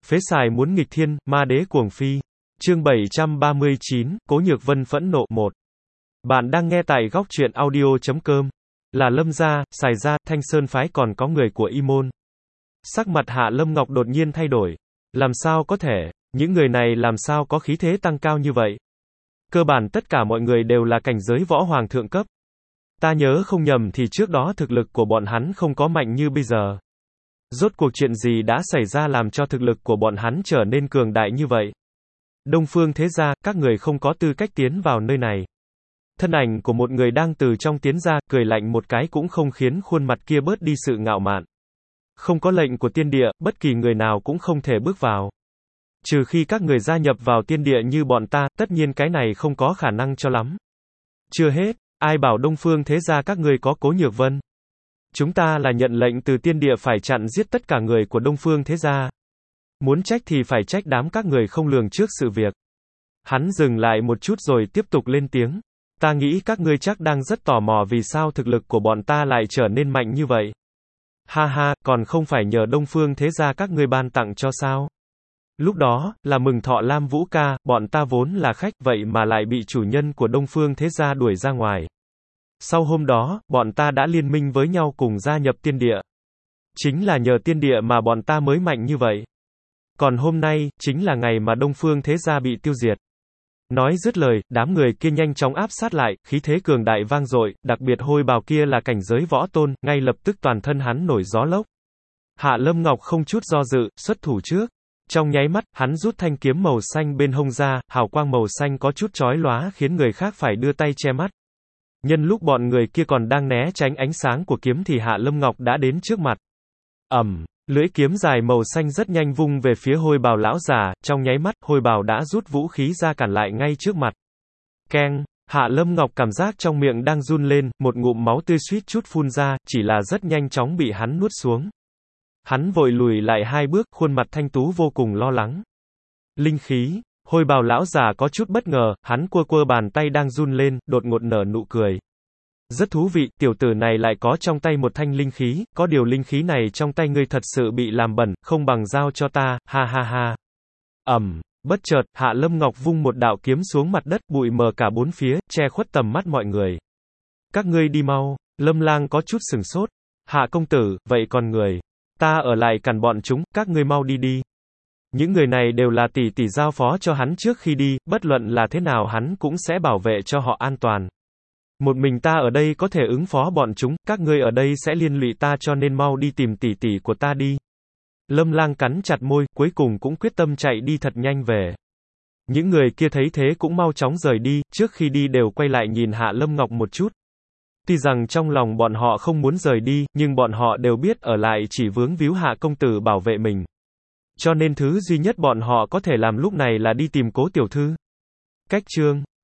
Phế xài muốn nghịch thiên, ma đế cuồng phi. Chương 739, Cố Nhược Vân phẫn nộ 1. Bạn đang nghe tại góc truyện audio.com. Là Lâm gia, Sài gia, Thanh Sơn phái còn có người của Y môn. Sắc mặt Hạ Lâm Ngọc đột nhiên thay đổi. Làm sao có thể, những người này làm sao có khí thế tăng cao như vậy? Cơ bản tất cả mọi người đều là cảnh giới võ hoàng thượng cấp. Ta nhớ không nhầm thì trước đó thực lực của bọn hắn không có mạnh như bây giờ. Rốt cuộc chuyện gì đã xảy ra làm cho thực lực của bọn hắn trở nên cường đại như vậy? Đông Phương thế gia, các người không có tư cách tiến vào nơi này. Thân ảnh của một người đang từ trong tiến ra, cười lạnh một cái cũng không khiến khuôn mặt kia bớt đi sự ngạo mạn. Không có lệnh của tiên địa, bất kỳ người nào cũng không thể bước vào. Trừ khi các người gia nhập vào tiên địa như bọn ta, tất nhiên cái này không có khả năng cho lắm. Chưa hết, ai bảo Đông Phương thế gia các người có Cố Nhược Vân? Chúng ta là nhận lệnh từ tiên địa phải chặn giết tất cả người của Đông Phương thế gia. Muốn trách thì phải trách đám các người không lường trước sự việc. Hắn dừng lại một chút rồi tiếp tục lên tiếng. Ta nghĩ các ngươi chắc đang rất tò mò vì sao thực lực của bọn ta lại trở nên mạnh như vậy. Ha ha, còn không phải nhờ Đông Phương thế gia các ngươi ban tặng cho sao? Lúc đó, là mừng thọ Lam Vũ ca, bọn ta vốn là khách, vậy mà lại bị chủ nhân của Đông Phương thế gia đuổi ra ngoài. Sau hôm đó, bọn ta đã liên minh với nhau cùng gia nhập tiên địa. Chính là nhờ tiên địa mà bọn ta mới mạnh như vậy. Còn hôm nay, chính là ngày mà Đông Phương thế gia bị tiêu diệt. Nói dứt lời, đám người kia nhanh chóng áp sát lại, khí thế cường đại vang dội, đặc biệt Hôi Bào kia là cảnh giới võ tôn, ngay lập tức toàn thân hắn nổi gió lốc. Hạ Lâm Ngọc không chút do dự, xuất thủ trước. Trong nháy mắt, hắn rút thanh kiếm màu xanh bên hông ra, hào quang màu xanh có chút chói lóa khiến người khác phải đưa tay che mắt. Nhân lúc bọn người kia còn đang né tránh ánh sáng của kiếm thì Hạ Lâm Ngọc đã đến trước mặt. Lưỡi kiếm dài màu xanh rất nhanh vung về phía Hôi Bào lão già, trong nháy mắt, Hôi Bào đã rút vũ khí ra cản lại ngay trước mặt. Keng, Hạ Lâm Ngọc cảm giác trong miệng đang run lên, một ngụm máu tươi suýt chút phun ra, chỉ là rất nhanh chóng bị hắn nuốt xuống. Hắn vội lùi lại 2 bước, khuôn mặt thanh tú vô cùng lo lắng. Linh khí, Hôi Bào lão già có chút bất ngờ, hắn quơ quơ bàn tay đang run lên, đột ngột nở nụ cười. Rất thú vị, tiểu tử này lại có trong tay một thanh linh khí, có điều linh khí này trong tay ngươi thật sự bị làm bẩn, không bằng giao cho ta, ha ha ha. Bất chợt, Hạ Lâm Ngọc vung một đạo kiếm xuống mặt đất, bụi mờ cả bốn phía, che khuất tầm mắt mọi người. Các ngươi đi mau, Lâm Lang có chút sửng sốt. Hạ công tử, vậy còn người? Ta ở lại cản bọn chúng, các ngươi mau đi đi. Những người này đều là tỷ tỷ giao phó cho hắn trước khi đi, bất luận là thế nào hắn cũng sẽ bảo vệ cho họ an toàn. Một mình ta ở đây có thể ứng phó bọn chúng, các ngươi ở đây sẽ liên lụy ta cho nên mau đi tìm tỷ tỷ của ta đi. Lâm Lang cắn chặt môi, cuối cùng cũng quyết tâm chạy đi thật nhanh về. Những người kia thấy thế cũng mau chóng rời đi, trước khi đi đều quay lại nhìn Hạ Lâm Ngọc một chút. Tuy rằng trong lòng bọn họ không muốn rời đi, nhưng bọn họ đều biết ở lại chỉ vướng víu Hạ công tử bảo vệ mình. Cho nên thứ duy nhất bọn họ có thể làm lúc này là đi tìm Cố tiểu thư. Cách chương